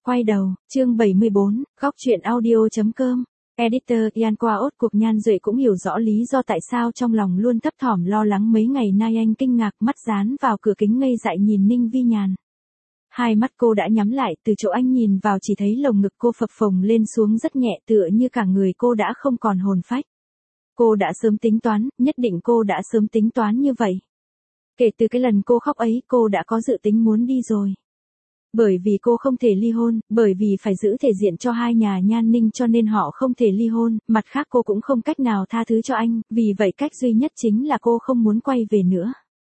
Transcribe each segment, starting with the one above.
Quay đầu, chương 74, góc truyện audio.com. Editor Ian qua cuộc Nhan Duệ cũng hiểu rõ lý do tại sao trong lòng luôn thấp thỏm lo lắng mấy ngày nay anh kinh ngạc mắt dán vào cửa kính ngây dại nhìn Ninh Vi Nhàn. Hai mắt cô đã nhắm lại, từ chỗ anh nhìn vào chỉ thấy lồng ngực cô phập phồng lên xuống rất nhẹ tựa như cả người cô đã không còn hồn phách. Cô đã sớm tính toán, nhất định cô đã sớm tính toán như vậy. Kể từ cái lần cô khóc ấy cô đã có dự tính muốn đi rồi. Bởi vì cô không thể ly hôn, bởi vì phải giữ thể diện cho hai nhà Nhan Ninh cho nên họ không thể ly hôn, mặt khác cô cũng không cách nào tha thứ cho anh, vì vậy cách duy nhất chính là cô không muốn quay về nữa.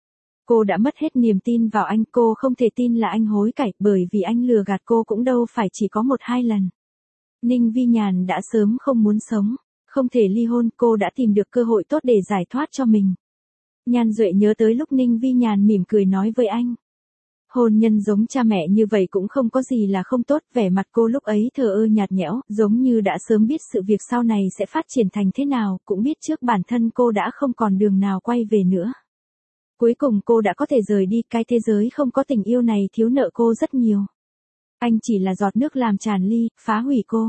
Cô đã mất hết niềm tin vào anh, cô không thể tin là anh hối cải, bởi vì anh lừa gạt cô cũng đâu phải chỉ có 1-2 lần. Ninh Vi Nhàn đã sớm không muốn sống, không thể ly hôn, cô đã tìm được cơ hội tốt để giải thoát cho mình. Nhan Duệ nhớ tới lúc Ninh Vi Nhàn mỉm cười nói với anh. Hôn nhân giống cha mẹ như vậy cũng không có gì là không tốt, vẻ mặt cô lúc ấy thờ ơ nhạt nhẽo, giống như đã sớm biết sự việc sau này sẽ phát triển thành thế nào, cũng biết trước bản thân cô đã không còn đường nào quay về nữa. Cuối cùng cô đã có thể rời đi, cái thế giới không có tình yêu này thiếu nợ cô rất nhiều. Anh chỉ là giọt nước làm tràn ly, phá hủy cô.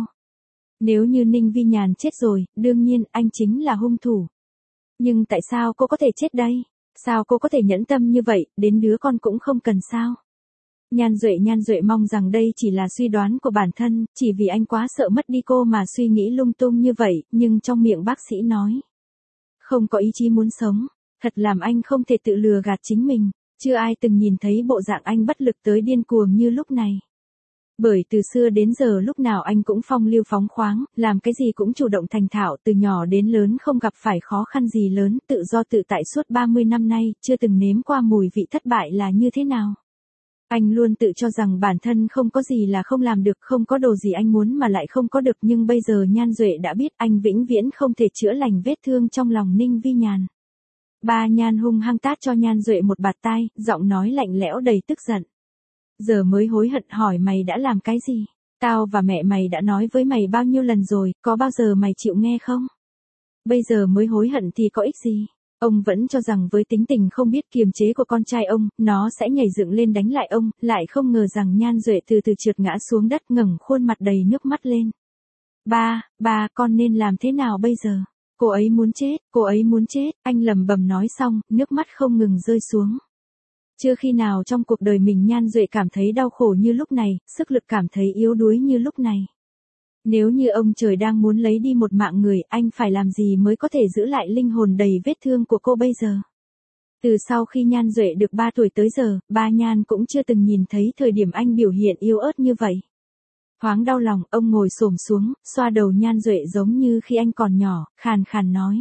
Nếu như Ninh Vi Nhàn chết rồi, đương nhiên anh chính là hung thủ. Nhưng tại sao cô có thể chết đây? Sao cô có thể nhẫn tâm như vậy, đến đứa con cũng không cần sao? Nhan Duệ mong rằng đây chỉ là suy đoán của bản thân, chỉ vì anh quá sợ mất đi cô mà suy nghĩ lung tung như vậy, nhưng trong miệng bác sĩ nói. Không có ý chí muốn sống, thật làm anh không thể tự lừa gạt chính mình, chưa ai từng nhìn thấy bộ dạng anh bất lực tới điên cuồng như lúc này. Bởi từ xưa đến giờ lúc nào anh cũng phong lưu phóng khoáng, làm cái gì cũng chủ động thành thạo, từ nhỏ đến lớn không gặp phải khó khăn gì lớn, tự do tự tại suốt 30 năm nay, chưa từng nếm qua mùi vị thất bại là như thế nào. Anh luôn tự cho rằng bản thân không có gì là không làm được, không có đồ gì anh muốn mà lại không có được, nhưng bây giờ Nhan Duệ đã biết anh vĩnh viễn không thể chữa lành vết thương trong lòng Ninh Vi Nhàn. Ba Nhan hung hăng tát cho Nhan Duệ một bạt tai, giọng nói lạnh lẽo đầy tức giận. Giờ mới hối hận, hỏi mày đã làm cái gì? Tao và mẹ mày đã nói với mày bao nhiêu lần rồi, có bao giờ mày chịu nghe không? Bây giờ mới hối hận thì có ích gì? Ông vẫn cho rằng với tính tình không biết kiềm chế của con trai ông, nó sẽ nhảy dựng lên đánh lại ông, lại không ngờ rằng Nhan Duệ từ từ trượt ngã xuống đất, ngẩng khuôn mặt đầy nước mắt lên. Ba, con nên làm thế nào bây giờ? Cô ấy muốn chết, anh lẩm bẩm nói xong, nước mắt không ngừng rơi xuống. Chưa khi nào trong cuộc đời mình Nhan Duệ cảm thấy đau khổ như lúc này, sức lực cảm thấy yếu đuối như lúc này. Nếu như ông trời đang muốn lấy đi một mạng người, anh phải làm gì mới có thể giữ lại linh hồn đầy vết thương của cô bây giờ? Từ sau khi Nhan Duệ được 3 tuổi tới giờ, ba Nhan cũng chưa từng nhìn thấy thời điểm anh biểu hiện yếu ớt như vậy. Thoáng đau lòng, ông ngồi xổm xuống, xoa đầu Nhan Duệ giống như khi anh còn nhỏ, khàn khàn nói.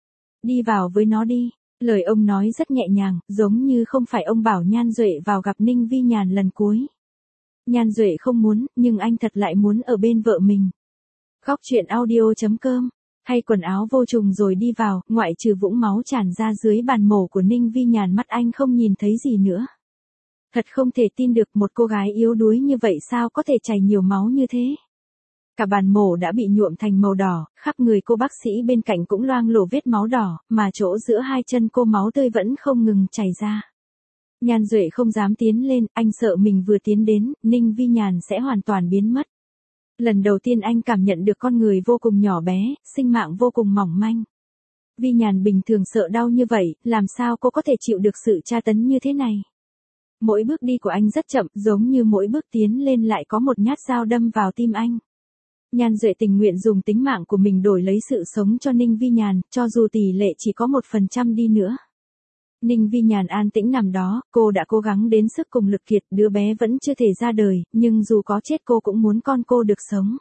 Đi vào với nó đi. Lời ông nói rất nhẹ nhàng, giống như không phải ông bảo Nhan Duệ vào gặp Ninh Vi Nhàn lần cuối. Nhan Duệ không muốn, nhưng anh thật lại muốn ở bên vợ mình. Góc truyện audio.com. Thay quần áo vô trùng rồi đi vào, ngoại trừ vũng máu tràn ra dưới bàn mổ của Ninh Vi Nhàn, mắt anh không nhìn thấy gì nữa. Thật không thể tin được, một cô gái yếu đuối như vậy sao có thể chảy nhiều máu như thế. Cả bàn mổ đã bị nhuộm thành màu đỏ, khắp người cô bác sĩ bên cạnh cũng loang lổ vết máu đỏ, mà chỗ giữa hai chân cô máu tươi vẫn không ngừng chảy ra. Nhan Duệ không dám tiến lên, anh sợ mình vừa tiến đến, Ninh Vi Nhàn sẽ hoàn toàn biến mất. Lần đầu tiên anh cảm nhận được con người vô cùng nhỏ bé, sinh mạng vô cùng mỏng manh. Vi Nhàn bình thường sợ đau như vậy, làm sao cô có thể chịu được sự tra tấn như thế này? Mỗi bước đi của anh rất chậm, giống như mỗi bước tiến lên lại có một nhát dao đâm vào tim anh. Nhan Duệ tình nguyện dùng tính mạng của mình đổi lấy sự sống cho Ninh Vi Nhàn, cho dù tỷ lệ chỉ có 1% đi nữa. Ninh Vi Nhàn an tĩnh nằm đó, cô đã cố gắng đến sức cùng lực kiệt, đứa bé vẫn chưa thể ra đời, nhưng dù có chết cô cũng muốn con cô được sống.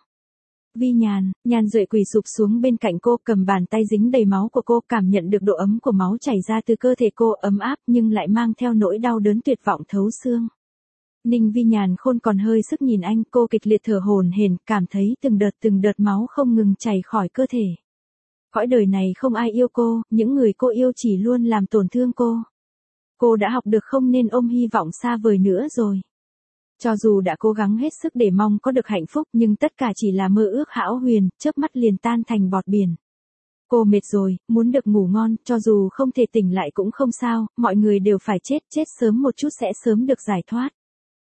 Vi Nhàn, Nhan Duệ quỳ sụp xuống bên cạnh cô, cầm bàn tay dính đầy máu của cô, cảm nhận được độ ấm của máu chảy ra từ cơ thể cô, ấm áp nhưng lại mang theo nỗi đau đớn tuyệt vọng thấu xương. Ninh Vi Nhàn khôn còn hơi sức nhìn anh, cô kịch liệt thở hổn hển, cảm thấy từng đợt máu không ngừng chảy khỏi cơ thể. Cõi đời này không ai yêu cô, những người cô yêu chỉ luôn làm tổn thương cô. Cô đã học được không nên ôm hy vọng xa vời nữa rồi. Cho dù đã cố gắng hết sức để mong có được hạnh phúc, nhưng tất cả chỉ là mơ ước hão huyền, chớp mắt liền tan thành bọt biển. Cô mệt rồi, muốn được ngủ ngon, cho dù không thể tỉnh lại cũng không sao, mọi người đều phải chết, chết sớm một chút sẽ sớm được giải thoát.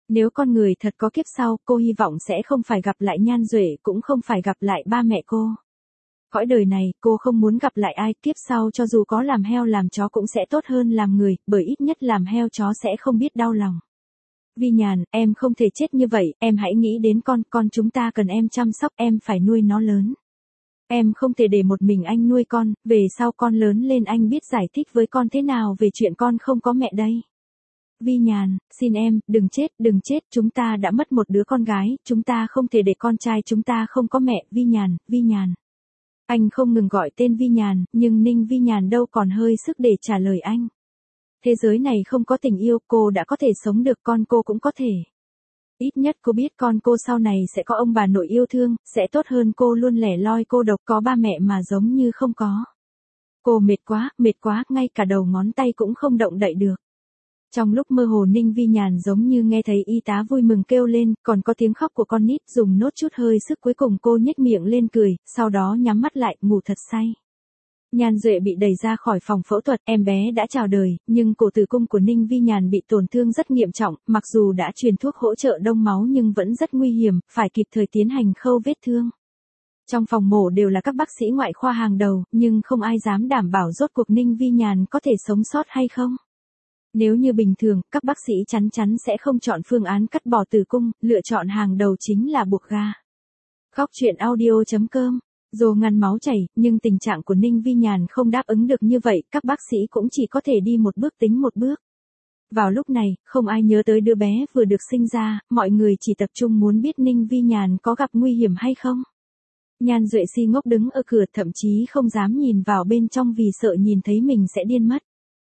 Nếu con người thật có kiếp sau, cô hy vọng sẽ không phải gặp lại Nhan Duệ, cũng không phải gặp lại ba mẹ cô. Cõi đời này, cô không muốn gặp lại ai, kiếp sau cho dù có làm heo làm chó cũng sẽ tốt hơn làm người, bởi ít nhất làm heo chó sẽ không biết đau lòng. Vi Nhàn, em không thể chết như vậy, em hãy nghĩ đến con chúng ta cần em chăm sóc, em phải nuôi nó lớn. Em không thể để một mình anh nuôi con, về sau con lớn lên anh biết giải thích với con thế nào về chuyện con không có mẹ đây. Vi Nhàn, xin em, đừng chết, chúng ta đã mất một đứa con gái, chúng ta không thể để con trai chúng ta không có mẹ, Vi Nhàn. Anh không ngừng gọi tên Vi Nhàn, nhưng Ninh Vi Nhàn đâu còn hơi sức để trả lời anh. Thế giới này không có tình yêu, cô đã có thể sống được, con cô cũng có thể. Ít nhất cô biết con cô sau này sẽ có ông bà nội yêu thương, sẽ tốt hơn cô luôn lẻ loi cô độc có ba mẹ mà giống như không có. Cô mệt quá, ngay cả đầu ngón tay cũng không động đậy được. Trong lúc mơ hồ Ninh Vi Nhàn giống như nghe thấy y tá vui mừng kêu lên, còn có tiếng khóc của con nít, dùng nốt chút hơi sức cuối cùng cô nhếch miệng lên cười, sau đó nhắm mắt lại, ngủ thật say. Nhan Duệ bị đẩy ra khỏi phòng phẫu thuật, em bé đã chào đời, nhưng cổ tử cung của Ninh Vi Nhàn bị tổn thương rất nghiêm trọng, mặc dù đã truyền thuốc hỗ trợ đông máu nhưng vẫn rất nguy hiểm, phải kịp thời tiến hành khâu vết thương. Trong phòng mổ đều là các bác sĩ ngoại khoa hàng đầu, nhưng không ai dám đảm bảo rốt cuộc Ninh Vi Nhàn có thể sống sót hay không. Nếu như bình thường, các bác sĩ chắn chắn sẽ không chọn phương án cắt bỏ tử cung, lựa chọn hàng đầu chính là buộc ga. Khóc chuyện audio.com. Dù ngăn máu chảy, nhưng tình trạng của Ninh Vi Nhàn không đáp ứng được như vậy, các bác sĩ cũng chỉ có thể đi một bước tính một bước. Vào lúc này, không ai nhớ tới đứa bé vừa được sinh ra, mọi người chỉ tập trung muốn biết Ninh Vi Nhàn có gặp nguy hiểm hay không. Nhan Duệ si ngốc đứng ở cửa, thậm chí không dám nhìn vào bên trong vì sợ nhìn thấy mình sẽ điên mất.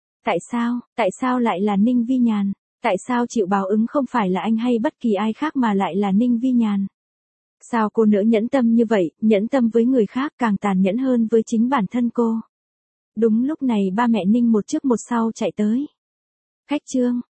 Tại sao lại là Ninh Vi Nhàn? Tại sao chịu báo ứng không phải là anh hay bất kỳ ai khác mà lại là Ninh Vi Nhàn? Sao cô nỡ nhẫn tâm như vậy, nhẫn tâm với người khác càng tàn nhẫn hơn với chính bản thân cô? Đúng lúc này ba mẹ Ninh một trước một sau chạy tới. Khách Trương,